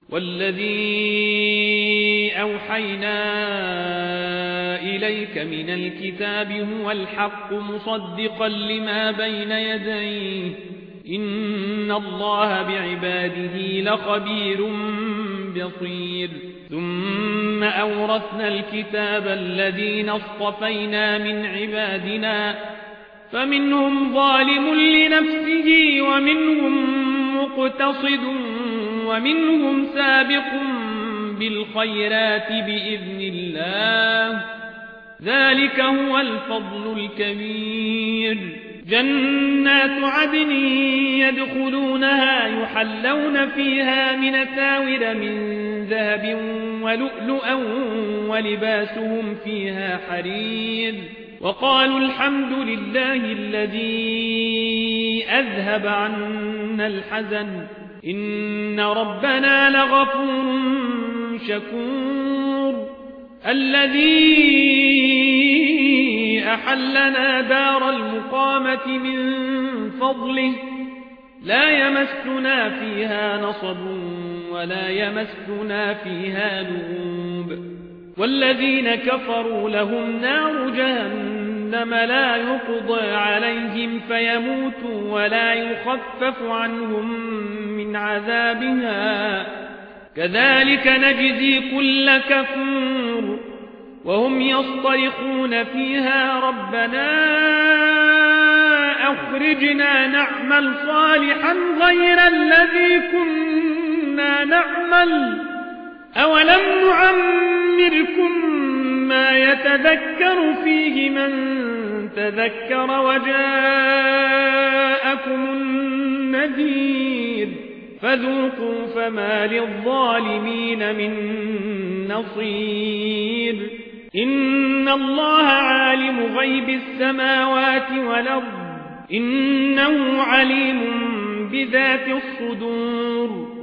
والذي أوحينا إليك من الكتاب هو الحق مصدقا لما بين يديه إن الله بعباده لخبير بصير ثم أورثنا الكتاب الذين اصطفينا من عبادنا فمنهم ظالم لنفسه ومنهم مقتصد ومنهم سابق بالخيرات بإذن الله ذلك هو الفضل الكبير جنات عدن يدخلونها يحلون فيها من أساور من ذهب ولؤلؤا ولباسهم فيها حرير وقالوا الحمد لله الذي أذهب عنا الحزن إن ربنا لغفور شكور الذي أحلنا دار المقامة من فضله لا يمسنا فيها نصب ولا يمسنا فيها لغوب والذين كفروا لهم نار جهنم لا يقضى عليهم فيموتوا ولا يخفف عنهم من عذابها كذلك نجزي كل كفور وهم يصطرخون فيها ربنا أخرجنا نعمل صالحا غير الذي كنا نعمل أولم نعمركم ما يتذكر فيه من تذكر وجاءكم النذير فذوقوا فما للظالمين من نصير إن الله عالم غيب السماوات والأرض إنه عليم بذات الصدور